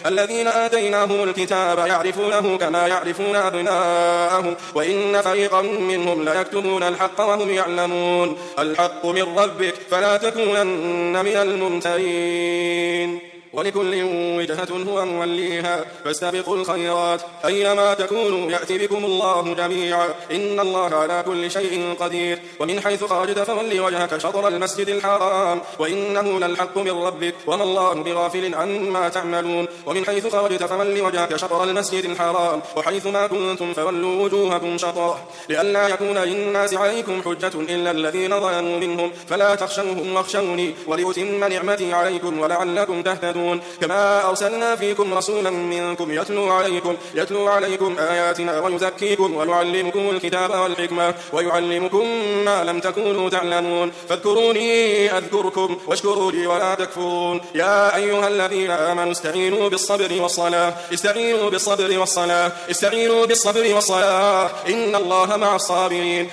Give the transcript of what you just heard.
الذين آتيناهم الكتاب يعرفونه كما يعرفون أبناءهم وإن فريقا منهم ليكتمون الحق وهم يعلمون الحق من ربك فلا تكونن من الممترين ولكل وجهة هو موليها فاستبقوا الخيرات أينما تكونوا يأتي بكم الله جميعا إن الله على كل شيء قدير ومن حيث خرجت فول وجهك شطر المسجد الحرام وإنه للحق من ربك وما الله بغافل عما تعملون ومن حيث خرجت فول وجهك شطر المسجد الحرام وحيث ما كنتم فولوا وجوهكم شطره لئلا يكون للناس عليكم حجة إلا الذين ظلموا منهم فلا تخشوهم واخشوني ولأتم نعمتي عليكم ولعلكم تهتدون كما أرسلنا فيكم رسولا منكم يتلو عليكم آياتنا ويزكيكم ويعلمكم الكتاب والحكمة ويعلمكم ما لم تكونوا تعلمون فاذكروني أذكركم واشكروا لي ولا تكفرون يا أيها الذين آمنوا استعينوا بالصبر والصلاة إن الله مع الصابرين